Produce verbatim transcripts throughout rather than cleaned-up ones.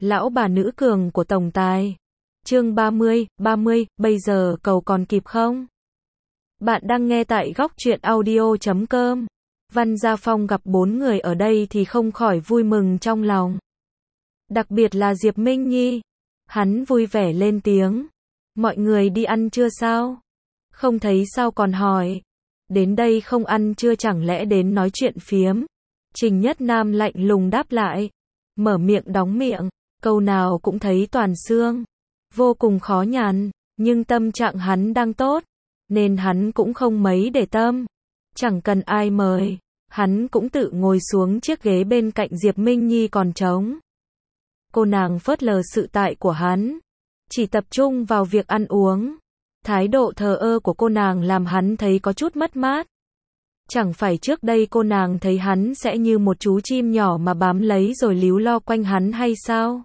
Lão bà nữ cường của tổng tài. Chương ba mươi, ba mươi, bây giờ cầu còn kịp không? Bạn đang nghe tại góc truyện audio chấm com. Văn Gia Phong gặp bốn người ở đây thì không khỏi vui mừng trong lòng. Đặc biệt là Diệp Minh Nhi. Hắn vui vẻ lên tiếng. Mọi người đi ăn chưa sao? Không thấy sao còn hỏi. Đến đây không ăn chưa chẳng lẽ đến nói chuyện phiếm? Trình Nhất Nam lạnh lùng đáp lại. Mở miệng đóng miệng, câu nào cũng thấy toàn xương. Vô cùng khó nhằn, nhưng tâm trạng hắn đang tốt, nên hắn cũng không mấy để tâm. Chẳng cần ai mời, hắn cũng tự ngồi xuống chiếc ghế bên cạnh Diệp Minh Nhi còn trống. Cô nàng phớt lờ sự tại của hắn, chỉ tập trung vào việc ăn uống. Thái độ thờ ơ của cô nàng làm hắn thấy có chút mất mát. Chẳng phải trước đây cô nàng thấy hắn sẽ như một chú chim nhỏ mà bám lấy rồi líu lo quanh hắn hay sao?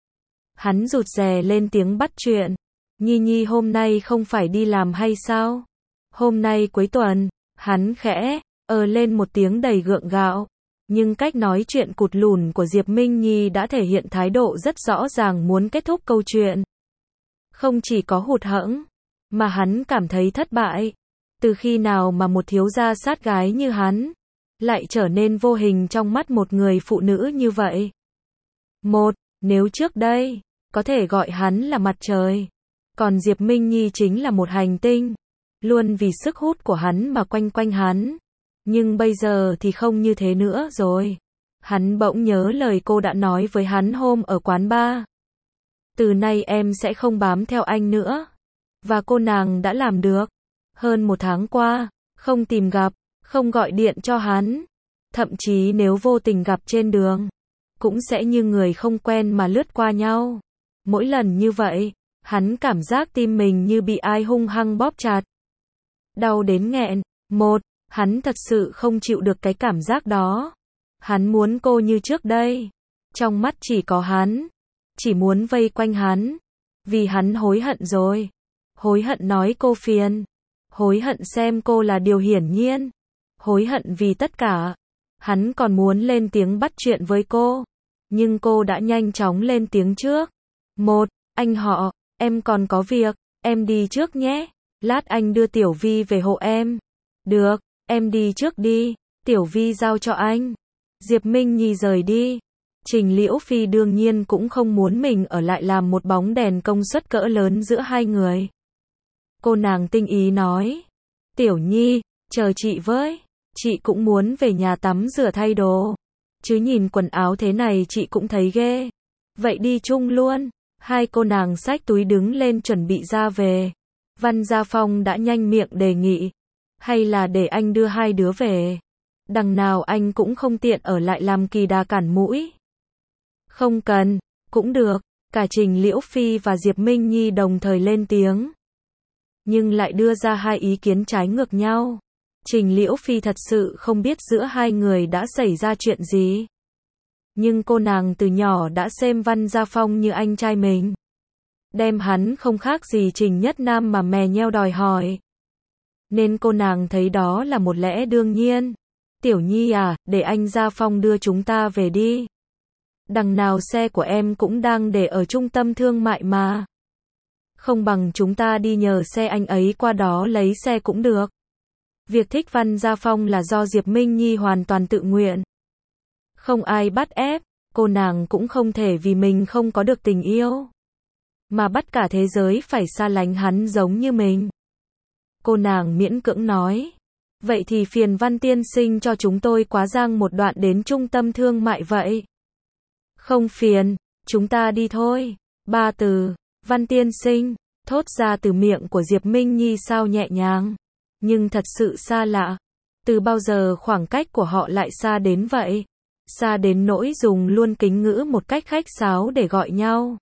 Hắn rụt rè lên tiếng bắt chuyện. Nhi Nhi hôm nay không phải đi làm hay sao? Hôm nay cuối tuần, hắn khẽ, ờ lên một tiếng đầy gượng gạo. Nhưng cách nói chuyện cụt lùn của Diệp Minh Nhi đã thể hiện thái độ rất rõ ràng muốn kết thúc câu chuyện. Không chỉ có hụt hẫng, mà hắn cảm thấy thất bại. Từ khi nào mà một thiếu gia sát gái như hắn lại trở nên vô hình trong mắt một người phụ nữ như vậy? Một, nếu trước đây có thể gọi hắn là mặt trời, còn Diệp Minh Nhi chính là một hành tinh, luôn vì sức hút của hắn mà quanh quanh hắn. Nhưng bây giờ thì không như thế nữa rồi. Hắn bỗng nhớ lời cô đã nói với hắn hôm ở quán bar. Từ nay em sẽ không bám theo anh nữa. Và cô nàng đã làm được. Hơn một tháng qua, không tìm gặp, không gọi điện cho hắn. Thậm chí nếu vô tình gặp trên đường, cũng sẽ như người không quen mà lướt qua nhau. Mỗi lần như vậy, hắn cảm giác tim mình như bị ai hung hăng bóp chặt. Đau đến nghẹn. Một, hắn thật sự không chịu được cái cảm giác đó. Hắn muốn cô như trước đây. Trong mắt chỉ có hắn. Chỉ muốn vây quanh hắn. Vì hắn hối hận rồi. Hối hận nói cô phiền. Hối hận xem cô là điều hiển nhiên. Hối hận vì tất cả. Hắn còn muốn lên tiếng bắt chuyện với cô. Nhưng cô đã nhanh chóng lên tiếng trước. Một, anh họ, em còn có việc, em đi trước nhé. Lát anh đưa Tiểu Vi về hộ em. Được, em đi trước đi, Tiểu Vi giao cho anh. Diệp Minh Nhi rời đi. Trình Liễu Phi đương nhiên cũng không muốn mình ở lại làm một bóng đèn công suất cỡ lớn giữa hai người. Cô nàng tinh ý nói. Tiểu Nhi, chờ chị với. Chị cũng muốn về nhà tắm rửa thay đồ. Chứ nhìn quần áo thế này chị cũng thấy ghê. Vậy đi chung luôn. Hai cô nàng xách túi đứng lên chuẩn bị ra về. Văn Gia Phong đã nhanh miệng đề nghị. Hay là để anh đưa hai đứa về. Đằng nào anh cũng không tiện ở lại làm kỳ đà cản mũi. Không cần, cũng được. Cả Trình Liễu Phi và Diệp Minh Nhi đồng thời lên tiếng. Nhưng lại đưa ra hai ý kiến trái ngược nhau. Trình Liễu Phi thật sự không biết giữa hai người đã xảy ra chuyện gì. Nhưng cô nàng từ nhỏ đã xem Văn Gia Phong như anh trai mình. Đem hắn không khác gì Trình Nhất Nam mà mè nheo đòi hỏi. Nên cô nàng thấy đó là một lẽ đương nhiên. Tiểu Nhi à, để anh Gia Phong đưa chúng ta về đi. Đằng nào xe của em cũng đang để ở trung tâm thương mại mà. Không bằng chúng ta đi nhờ xe anh ấy qua đó lấy xe cũng được. Việc thích Văn Gia Phong là do Diệp Minh Nhi hoàn toàn tự nguyện. Không ai bắt ép, cô nàng cũng không thể vì mình không có được tình yêu mà bắt cả thế giới phải xa lánh hắn giống như mình. Cô nàng miễn cưỡng nói. Vậy thì phiền Văn tiên sinh cho chúng tôi quá giang một đoạn đến trung tâm thương mại vậy. Không phiền, chúng ta đi thôi. Ba từ, Văn tiên sinh, thốt ra từ miệng của Diệp Minh Nhi sao nhẹ nhàng. Nhưng thật sự xa lạ. Từ bao giờ khoảng cách của họ lại xa đến vậy? Xa đến nỗi dùng luôn kính ngữ một cách khách sáo để gọi nhau.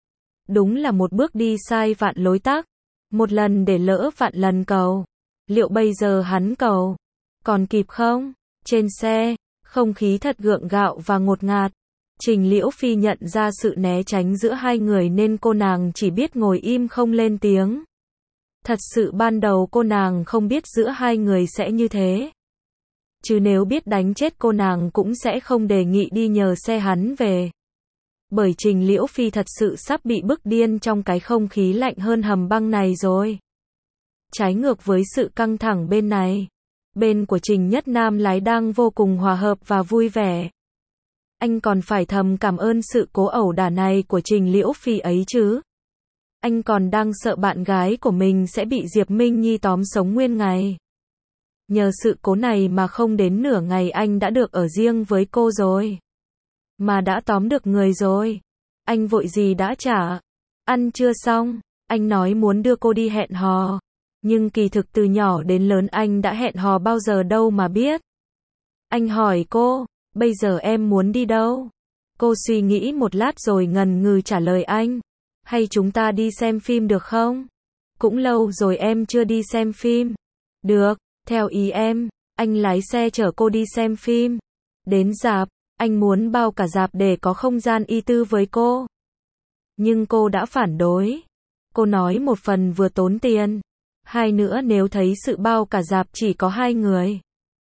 Đúng là một bước đi sai vạn lối tắc. Một lần để lỡ vạn lần cầu. Liệu bây giờ hắn cầu còn kịp không? Trên xe, không khí thật gượng gạo và ngột ngạt. Trình Liễu Phi nhận ra sự né tránh giữa hai người nên cô nàng chỉ biết ngồi im không lên tiếng. Thật sự ban đầu cô nàng không biết giữa hai người sẽ như thế. Chứ nếu biết đánh chết cô nàng cũng sẽ không đề nghị đi nhờ xe hắn về. Bởi Trình Liễu Phi thật sự sắp bị bức điên trong cái không khí lạnh hơn hầm băng này rồi. Trái ngược với sự căng thẳng bên này, bên của Trình Nhất Nam lái đang vô cùng hòa hợp và vui vẻ. Anh còn phải thầm cảm ơn sự cố ẩu đả này của Trình Liễu Phi ấy chứ. Anh còn đang sợ bạn gái của mình sẽ bị Diệp Minh Nhi tóm sống nguyên ngày. Nhờ sự cố này mà không đến nửa ngày anh đã được ở riêng với cô rồi. Mà đã tóm được người rồi. Anh vội gì đã trả. Ăn chưa xong, anh nói muốn đưa cô đi hẹn hò. Nhưng kỳ thực từ nhỏ đến lớn anh đã hẹn hò bao giờ đâu mà biết. Anh hỏi cô, bây giờ em muốn đi đâu? Cô suy nghĩ một lát rồi ngần ngừ trả lời anh. Hay chúng ta đi xem phim được không? Cũng lâu rồi em chưa đi xem phim. Được, theo ý em, anh lái xe chở cô đi xem phim. Đến rạp, anh muốn bao cả rạp để có không gian y tư với cô. Nhưng cô đã phản đối. Cô nói một phần vừa tốn tiền. Hai nữa nếu thấy sự bao cả rạp chỉ có hai người.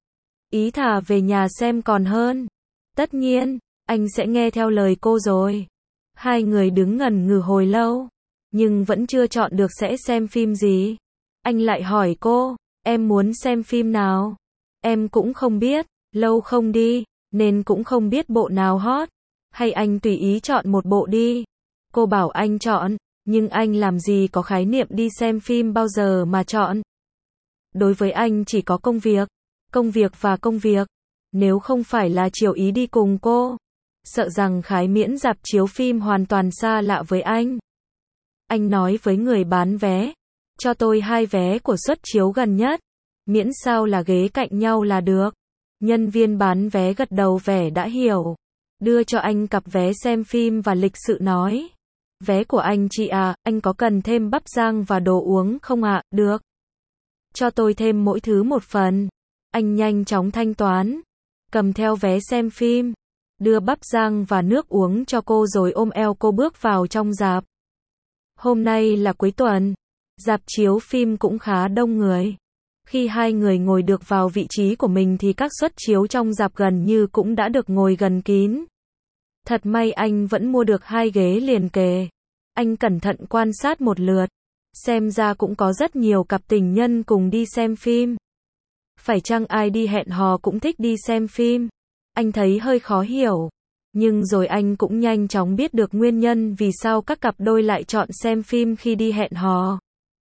Ý thà về nhà xem còn hơn. Tất nhiên, anh sẽ nghe theo lời cô rồi. Hai người đứng ngần ngừ hồi lâu. Nhưng vẫn chưa chọn được sẽ xem phim gì. Anh lại hỏi cô, em muốn xem phim nào? Em cũng không biết, lâu không đi, nên cũng không biết bộ nào hot. Hay anh tùy ý chọn một bộ đi. Cô bảo anh chọn, nhưng anh làm gì có khái niệm đi xem phim bao giờ mà chọn. Đối với anh chỉ có công việc, công việc và công việc. Nếu không phải là chiều ý đi cùng cô, sợ rằng khái miễn rạp chiếu phim hoàn toàn xa lạ với anh. Anh nói với người bán vé, cho tôi hai vé của suất chiếu gần nhất, miễn sao là ghế cạnh nhau là được. Nhân viên bán vé gật đầu vẻ đã hiểu, đưa cho anh cặp vé xem phim và lịch sự nói. Vé của anh chị à, anh có cần thêm bắp rang và đồ uống không ạ? À? Được. Cho tôi thêm mỗi thứ một phần. Anh nhanh chóng thanh toán, cầm theo vé xem phim, đưa bắp rang và nước uống cho cô rồi ôm eo cô bước vào trong rạp. Hôm nay là cuối tuần, rạp chiếu phim cũng khá đông người. Khi hai người ngồi được vào vị trí của mình thì các suất chiếu trong rạp gần như cũng đã được ngồi gần kín. Thật may anh vẫn mua được hai ghế liền kề. Anh cẩn thận quan sát một lượt. Xem ra cũng có rất nhiều cặp tình nhân cùng đi xem phim. Phải chăng ai đi hẹn hò cũng thích đi xem phim? Anh thấy hơi khó hiểu. Nhưng rồi anh cũng nhanh chóng biết được nguyên nhân vì sao các cặp đôi lại chọn xem phim khi đi hẹn hò.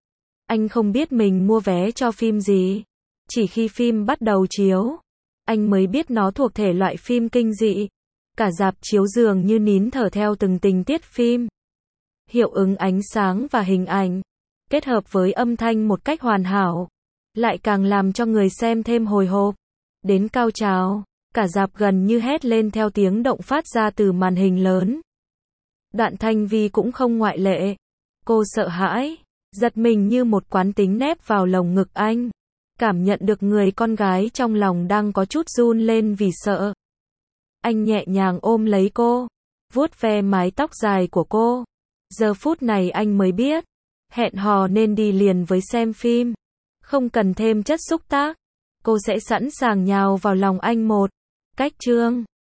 Anh không biết mình mua vé cho phim gì. Chỉ khi phim bắt đầu chiếu, anh mới biết nó thuộc thể loại phim kinh dị. Cả rạp chiếu dường như nín thở theo từng tình tiết phim. Hiệu ứng ánh sáng và hình ảnh, kết hợp với âm thanh một cách hoàn hảo, lại càng làm cho người xem thêm hồi hộp. Đến cao trào, cả rạp gần như hét lên theo tiếng động phát ra từ màn hình lớn. Đoạn Thanh Vi cũng không ngoại lệ. Cô sợ hãi, giật mình như một quán tính nép vào lồng ngực anh. Cảm nhận được người con gái trong lòng đang có chút run lên vì sợ. Anh nhẹ nhàng ôm lấy cô, vuốt ve mái tóc dài của cô. Giờ phút này anh mới biết, hẹn hò nên đi liền với xem phim. Không cần thêm chất xúc tác. Cô sẽ sẵn sàng nhào vào lòng anh một cách chương.